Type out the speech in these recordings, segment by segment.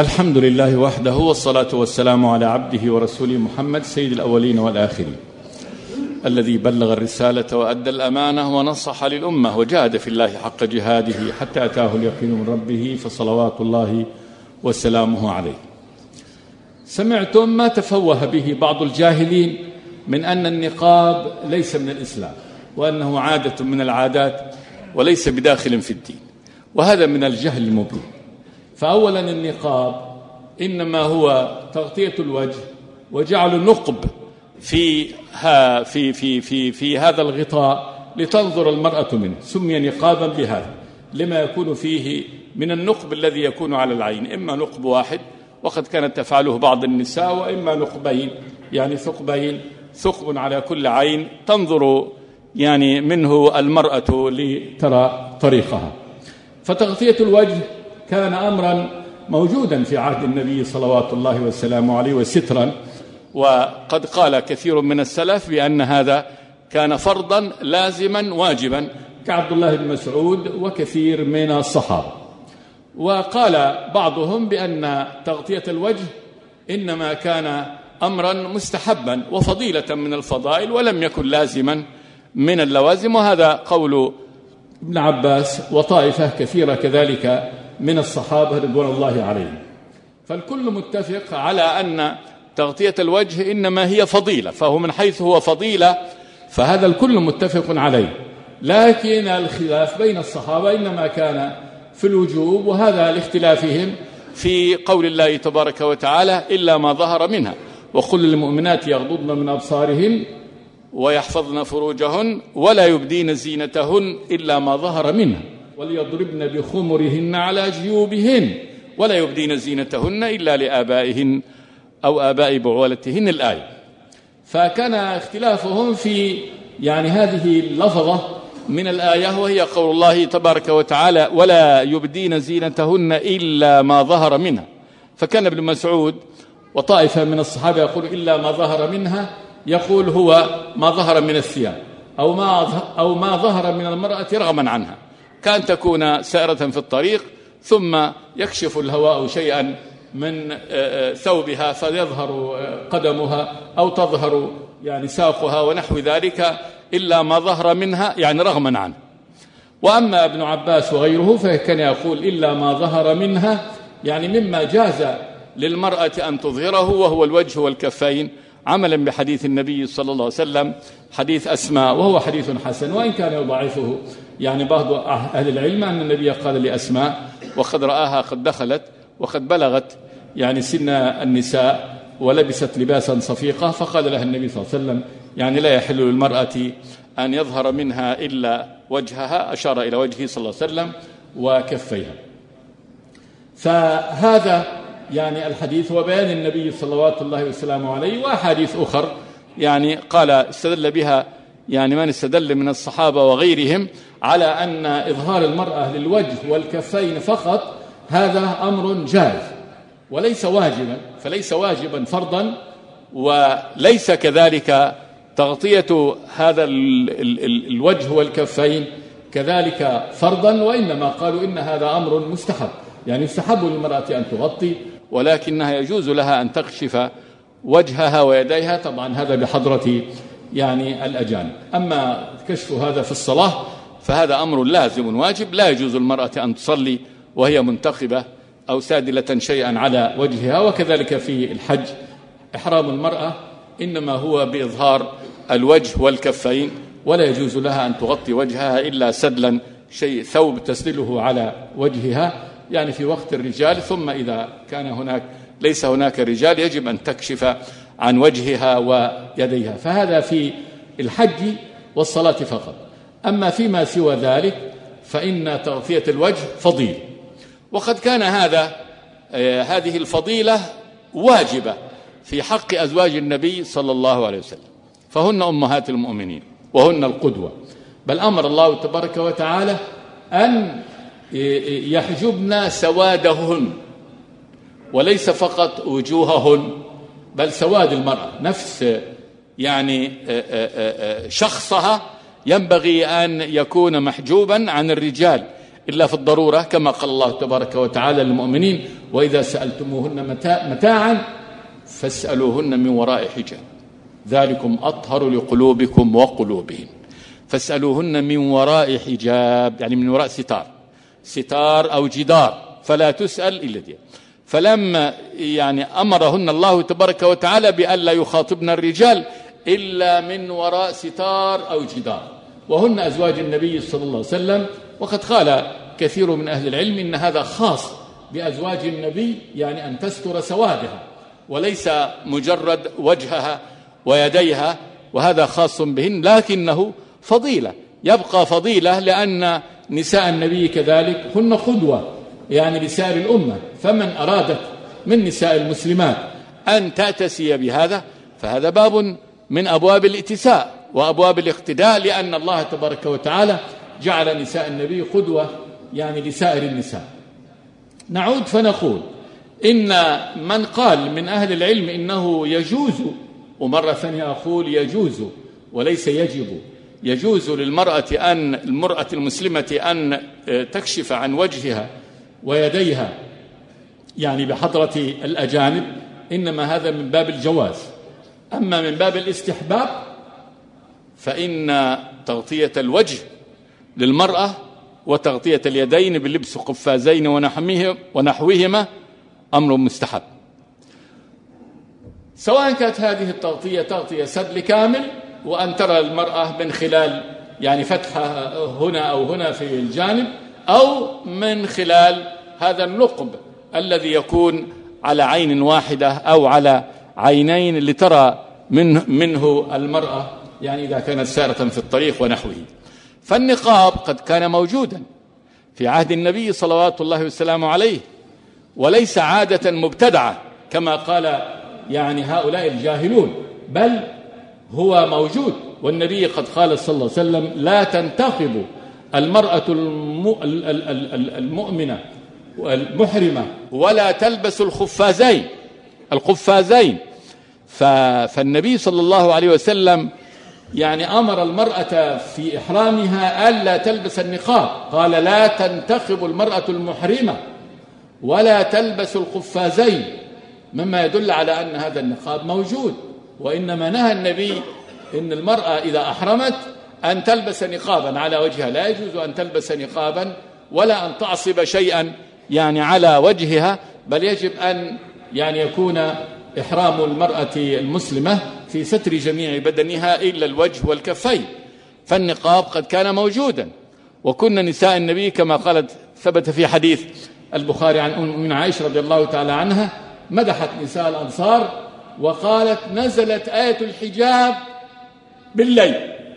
الحمد لله وحده، والصلاة والسلام على عبده ورسوله محمد سيد الأولين والآخرين، الذي بلغ الرسالة وأدى الأمانة ونصح للأمة وجاهد في الله حق جهاده حتى أتاه اليقين من ربه، فصلوات الله وسلامه عليه. سمعتم ما تفوه به بعض الجاهلين من أن النقاب ليس من الإسلام، وأنه عادة من العادات وليس بداخل في الدين، وهذا من الجهل المبين. فأولا النقاب إنما هو تغطية الوجه وجعل النقب في هذا الغطاء لتنظر المرأة منه، سمي نقابا بهذا لما يكون فيه من النقب الذي يكون على العين، إما نقب واحد وقد كانت تفعله بعض النساء، وإما نقبين يعني ثقبين، ثقب على كل عين تنظر يعني منه المرأة لترى طريقها. فتغطية الوجه كان أمرا موجودا في عهد النبي صلوات الله وسلامه عليه وسترا، وقد قال كثير من السلف بأن هذا كان فرضا لازما واجبا كعبد الله بن مسعود وكثير من الصحابة. وقال بعضهم بأن تغطية الوجه إنما كان أمرا مستحبا وفضيلة من الفضائل ولم يكن لازما من اللوازم، وهذا قول ابن عباس وطائفة كثيرة كذلك من الصحابة رضوان الله عليهم. فالكل متفق على أن تغطية الوجه إنما هي فضيلة، فهو من حيث هو فضيلة فهذا الكل متفق عليه، لكن الخلاف بين الصحابة إنما كان في الوجوب، وهذا لاختلافهم في قول الله تبارك وتعالى إلا ما ظهر منها، وقل للمؤمنات يغضضن من أبصارهن ويحفظن فروجهن ولا يبدين زينتهن إلا ما ظهر منها وليضربن بخمرهن على جيوبهن ولا يبدين زينتهن إلا لآبائهن أو آباء بعولتهن الآية. فكان اختلافهم في يعني هذه اللفظة من الآية، وهي قول الله تبارك وتعالى ولا يبدين زينتهن إلا ما ظهر منها. فكان ابن مسعود وطائفة من الصحابة يقول إلا ما ظهر منها، يقول هو ما ظهر من الثياب أو ما ظهر من المرأة رغما عنها، كان تكون سائرة في الطريق ثم يكشف الهواء شيئا من ثوبها فيظهر قدمها أو تظهر يعني ساقها ونحو ذلك، إلا ما ظهر منها يعني رغما عنه. وأما ابن عباس وغيره فكان يقول إلا ما ظهر منها يعني مما جاز للمرأة أن تظهره، وهو الوجه والكفين، عملا بحديث النبي صلى الله عليه وسلم حديث أسماء، وهو حديث حسن وإن كان يضعفه يعني بعض أهل العلم، أن النبي قال لأسماء وقد رآها قد دخلت وقد بلغت يعني سن النساء ولبست لباسا صفيقة، فقال لها النبي صلى الله عليه وسلم يعني لا يحل للمرأة أن يظهر منها إلا وجهها، أشار إلى وجهه صلى الله عليه وسلم وكفيها. فهذا يعني الحديث وبيان النبي صلوات الله وسلامه عليه. وأحاديث أخر يعني قال استدل بها يعني من استدل من الصحابة وغيرهم على أن إظهار المرأة للوجه والكفين فقط هذا أمر جائز وليس واجبا، فليس واجبا فرضا، وليس كذلك تغطية هذا الوجه والكفين كذلك فرضا، وإنما قالوا إن هذا أمر مستحب، يعني يستحب للمرأة أن تغطي، ولكنها يجوز لها أن تكشف وجهها ويديها، طبعا هذا بحضرة يعني الأجانب. أما كشف هذا في الصلاة فهذا أمر لازم واجب، لا يجوز المرأة أن تصلي وهي منتقبة أو سادلة شيئا على وجهها. وكذلك في الحج إحرام المرأة إنما هو بإظهار الوجه والكفين، ولا يجوز لها أن تغطي وجهها إلا سدلا شيء ثوب تسدله على وجهها يعني في وقت الرجال، ثم إذا كان ليس هناك رجال يجب أن تكشف عن وجهها ويديها. فهذا في الحج والصلاة فقط. أما فيما سوى ذلك فإن تغطية الوجه فضيلة، وقد كان هذه الفضيلة واجبة في حق أزواج النبي صلى الله عليه وسلم، فهن أمهات المؤمنين وهن القدوة، بل أمر الله تبارك وتعالى أن يحجبن سوادهن، وليس فقط وجوههن بل سواد المرأة، نفس يعني شخصها ينبغي أن يكون محجوبا عن الرجال، إلا في الضرورة، كما قال الله تبارك وتعالى للمؤمنين: وإذا سألتموهن متاعا فاسألوهن من وراء حجاب ذلكم أطهر لقلوبكم وقلوبهم. فاسألوهن من وراء حجاب، يعني من وراء ستار أو جدار، فلا تسأل إلا دي. فلما يعني أمرهن الله تبارك وتعالى بأن لا يخاطبن الرجال إلا من وراء ستار أو جدار، وهن أزواج النبي صلى الله عليه وسلم. وقد قال كثير من أهل العلم إن هذا خاص بأزواج النبي، يعني أن تستر سوادها وليس مجرد وجهها ويديها، وهذا خاص بهن، لكنه فضيلة، يبقى فضيلة، لأن نساء النبي كذلك هن قدوة يعني لسائر الأمة. فمن أرادت من نساء المسلمات أن تأتسي بهذا فهذا باب من أبواب الاتساء وأبواب الاقتداء، لأن الله تبارك وتعالى جعل نساء النبي قدوة يعني لسائر النساء. نعود فنقول إن من قال من أهل العلم إنه يجوز، ومرة ثانية أقول يجوز وليس يجب، يجوز للمرأة المرأة المسلمة أن تكشف عن وجهها ويديها يعني بحضرة الأجانب، إنما هذا من باب الجواز. أما من باب الاستحباب فإن تغطية الوجه للمرأة وتغطية اليدين بلبس قفازين ونحوهما أمر مستحب، سواء كانت هذه التغطية تغطية سدل كامل وأن ترى المرأة من خلال يعني فتحة هنا أو هنا في الجانب، أو من خلال هذا النقب الذي يكون على عين واحدة أو على عينين لترى منه المرأة يعني إذا كانت سارة في الطريق ونحوه. فالنقاب قد كان موجودا في عهد النبي صلوات الله وسلامه عليه، وليس عادة مبتدعة كما قال يعني هؤلاء الجاهلون، بل هو موجود. والنبي قد قال صلى الله عليه وسلم: لا تنتقب المرأة المؤمنة المحرمة ولا تلبس القفازين. فالنبي صلى الله عليه وسلم يعني أمر المرأة في إحرامها ألا تلبس النقاب، قال: لا تنتقب المرأة المحرمة ولا تلبس القفازين، مما يدل على أن هذا النقاب موجود. وإنما نهى النبي إن المرأة إذا أحرمت أن تلبس نقابا على وجهها، لا يجوز أن تلبس نقابا ولا أن تعصب شيئا يعني على وجهها، بل يجب أن يعني يكون إحرام المرأة المسلمة في ستر جميع بدنها إلا الوجه والكفين. فالنقاب قد كان موجودا، وكنا نساء النبي كما قالت ثبت في حديث البخاري عن أم عائشة رضي الله تعالى عنها، مدحت نساء الأنصار وقالت: نزلت آية الحجاب بالليل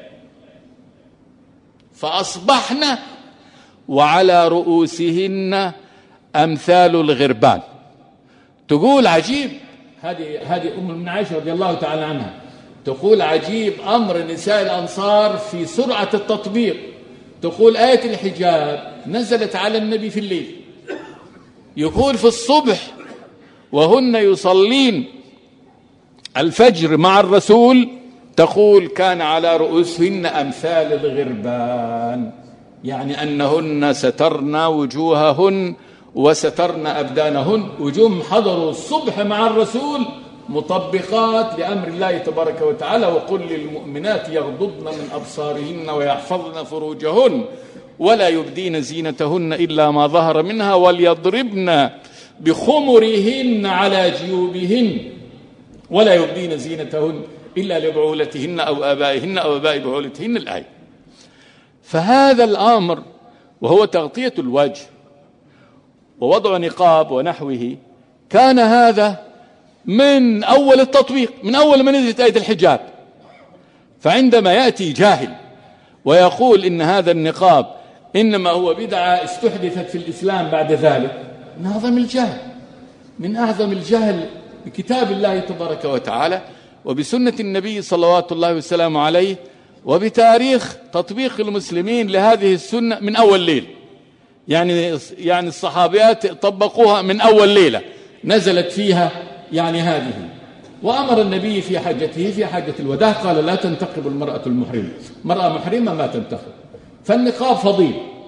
فأصبحن وعلى رؤوسهن أمثال الغربان. تقول عجيب، هذه أم عائشة رضي الله تعالى عنها تقول عجيب أمر نساء الأنصار في سرعة التطبيق. تقول آية الحجاب نزلت على النبي في الليل، يقول في الصبح وهن يصلين الفجر مع الرسول، تقول كان على رؤوسهن أمثال الغربان، يعني أنهن سترن وجوههن وسترن أبدانهن. وجوم حضروا الصبح مع الرسول مطبقات لأمر الله تبارك وتعالى: وقل للمؤمنات يغضضن من أبصارهن ويحفظن فروجهن ولا يبدين زينتهن إلا ما ظهر منها وليضربن بخمرهن على جيوبهن ولا يبدين زينتهن إلا لبعولتهن أو آبائهن أو آباء بعولتهن، الآية. فهذا الأمر وهو تغطية الوجه ووضع نقاب ونحوه كان هذا من أول التطبيق، من أول ما نزلت آية الحجاب. فعندما يأتي جاهل ويقول إن هذا النقاب إنما هو بدعة استحدثت في الإسلام بعد ذلك، من أعظم الجهل، من أعظم الجهل بكتاب الله تبارك وتعالى وبسنة النبي صلوات الله وسلامه عليه وبتاريخ تطبيق المسلمين لهذه السنة من أول ليل. يعني الصحابيات طبقوها من أول ليلة نزلت فيها يعني هذه. وأمر النبي في حجته في حجة الوداع قال: لا تنتقب المرأة المحرمة، مرأة محرمة ما تنتقب. فالنقاب فضيل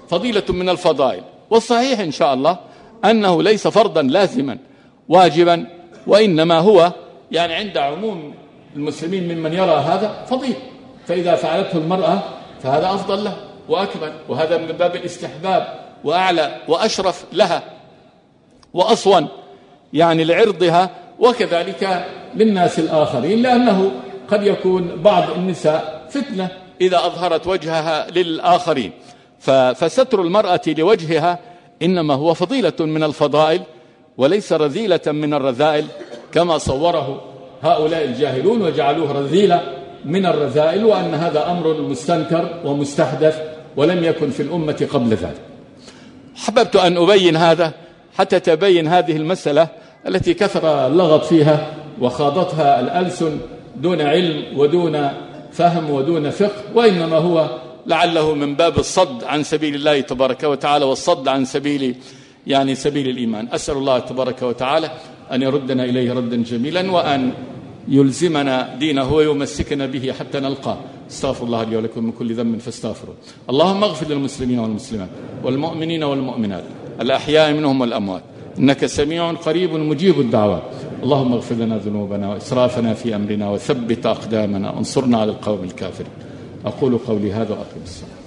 فضيلة من الفضائل. والصحيح إن شاء الله أنه ليس فرضا لازما واجبا، وإنما هو يعني عند عموم المسلمين ممن يرى هذا فضيل، فإذا فعلته المرأة فهذا أفضل له وأكمل، وهذا من باب الاستحباب وأعلى وأشرف لها وأصون يعني لعرضها، وكذلك للناس الآخرين، لأنه قد يكون بعض النساء فتنة إذا أظهرت وجهها للآخرين. فستر المرأة لوجهها إنما هو فضيلة من الفضائل وليس رذيلة من الرذائل كما صوره هؤلاء الجاهلون وجعلوه رذيلة من الرذائل، وأن هذا أمر مستنكر ومستحدث ولم يكن في الأمة قبل ذلك. حببت أن أبين هذا حتى تبين هذه المسألة التي كثر اللغط فيها وخاضتها الألسن دون علم ودون فهم ودون فقه، وإنما هو لعله من باب الصد عن سبيل الله تبارك وتعالى والصد عن سبيل سبيل الإيمان. أسأل الله تبارك وتعالى أن يردنا إليه ردا جميلا، وأن يلزمنا دينه ويمسكنا به حتى نلقاه. استغفر الله لي ولكم من كل ذنب فاستغفروا. اللهم اغفر للمسلمين والمسلمات والمؤمنين والمؤمنات الأحياء منهم والأموات، إنك سميع قريب مجيب الدعوات. اللهم اغفر لنا ذنوبنا وإسرافنا في أمرنا وثبت أقدامنا وانصرنا على القوم الكافرين. أقول قولي هذا وأقم الصلاة.